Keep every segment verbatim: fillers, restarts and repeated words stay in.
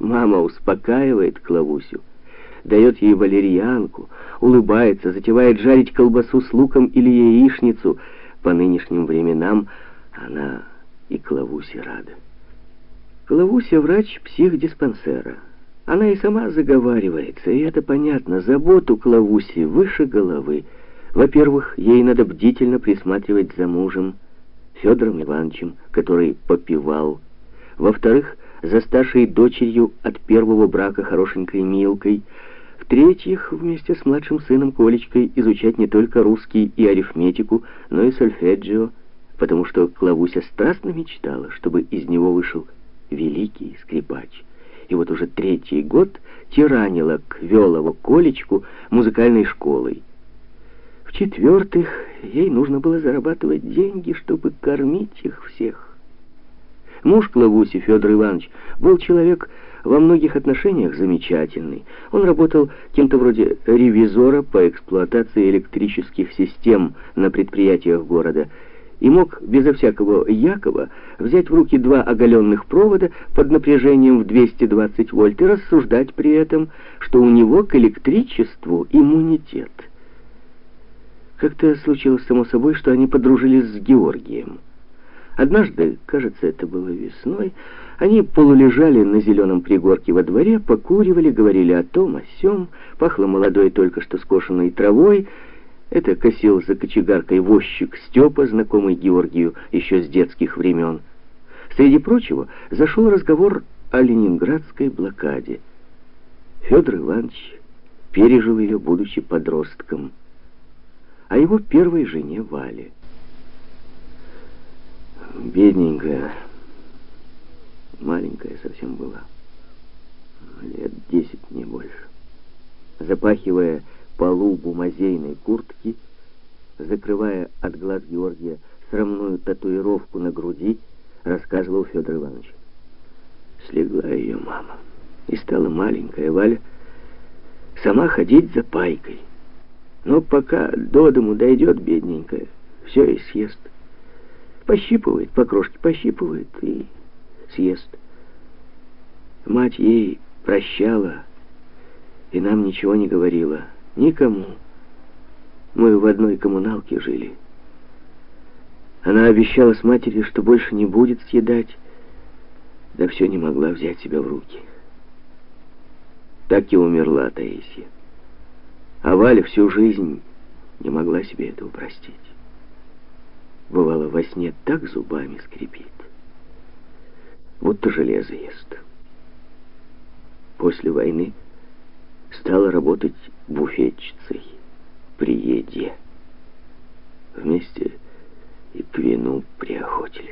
Мама успокаивает Клавусю, дает ей валерьянку, улыбается, затевает жарить колбасу с луком или яичницу. По нынешним временам она и Клавусе рада. Клавуся — врач психдиспансера. Она и сама заговаривается, и это понятно. Заботу Клавуси выше головы. Во-первых, ей надо бдительно присматривать за мужем, Федором Ивановичем, который попивал. Во-вторых, за старшей дочерью от первого брака, хорошенькой Милкой. В-третьих, вместе с младшим сыном Колечкой изучать не только русский и арифметику, но и сольфеджио, потому что Клавуся страстно мечтала, чтобы из него вышел великий скрипач. И вот уже третий год тиранила Квелову Колечку музыкальной школой. В-четвертых, ей нужно было зарабатывать деньги, чтобы кормить их всех. Муж Клавуси, Федор Иванович, был человек во многих отношениях замечательный. Он работал кем-то вроде ревизора по эксплуатации электрических систем на предприятиях города и мог безо всякого Якова взять в руки два оголенных провода под напряжением в двести двадцать вольт и рассуждать при этом, что у него к электричеству иммунитет. Как-то случилось само собой, что они подружились с Георгием. Однажды, кажется, это было весной, они полулежали на зеленом пригорке во дворе, покуривали, говорили о том, о сём, пахло молодой только что скошенной травой. Это косил за кочегаркой возчик Степа, знакомый Георгию еще с детских времен. Среди прочего, зашел разговор о ленинградской блокаде. Федор Иванович пережил ее, будучи подростком, о его первой жене Вале. Бедненькая, маленькая совсем была, лет десять, не больше. Запахивая полу бумазейной куртки, закрывая от глаз Георгия срамную татуировку на груди, рассказывал Федор Иванович. Слегла ее мама, и стала маленькая Валя сама ходить за пайкой. Но пока до дому дойдет, бедненькая, все и съест. Пощипывает, по крошке пощипывает и съест. Мать ей прощала и нам ничего не говорила. Никому. Мы в одной коммуналке жили. Она обещала с матери, что больше не будет съедать, да все не могла взять себя в руки. Так и умерла Таисия. А Валя всю жизнь не могла себе этого простить. Бывало, во сне так зубами скрипит, будто железо ест. После войны стала работать буфетчицей при еде. Вместе и к вину приохотились.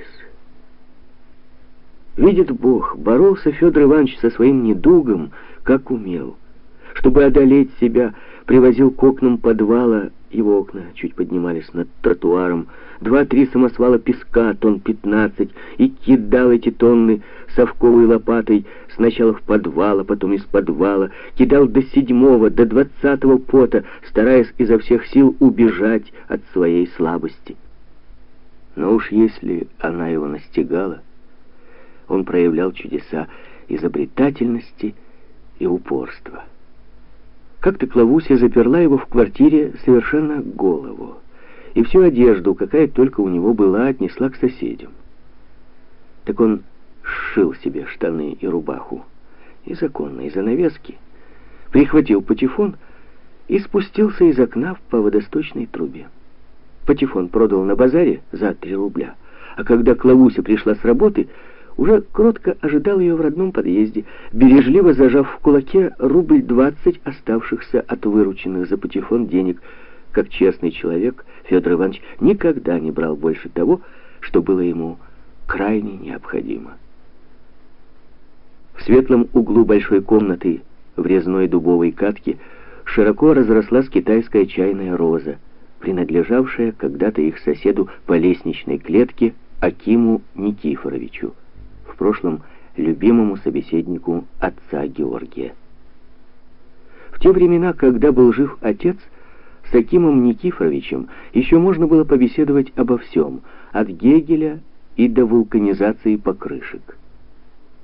Видит Бог, боролся Федор Иванович со своим недугом, как умел. Чтобы одолеть себя, привозил к окнам подвала, его окна чуть поднимались над тротуаром, два-три самосвала песка, тонн пятнадцать, и кидал эти тонны совковой лопатой сначала в подвал, а потом из подвала, кидал до седьмого, до двадцатого пота, стараясь изо всех сил убежать от своей слабости. Но уж если она его настигала, он проявлял чудеса изобретательности и упорства. Как-то Клавуся заперла его в квартире совершенно голого, и всю одежду, какая только у него была, отнесла к соседям. Так он сшил себе штаны и рубаху из оконной занавески, прихватил патефон и спустился из окна по водосточной трубе. Патефон продал на базаре за три рубля, а когда Клавуся пришла с работы, уже кротко ожидал ее в родном подъезде, бережливо зажав в кулаке рубль двадцать оставшихся от вырученных за патефон денег. Как честный человек, Федор Иванович никогда не брал больше того, что было ему крайне необходимо. В светлом углу большой комнаты в резной дубовой катке широко разрослась китайская чайная роза, принадлежавшая когда-то их соседу по лестничной клетке Акиму Никифоровичу, в прошлом любимому собеседнику отца Георгия. В те времена, когда был жив отец, с Акимом Никифоровичем еще можно было побеседовать обо всем, от Гегеля и до вулканизации покрышек.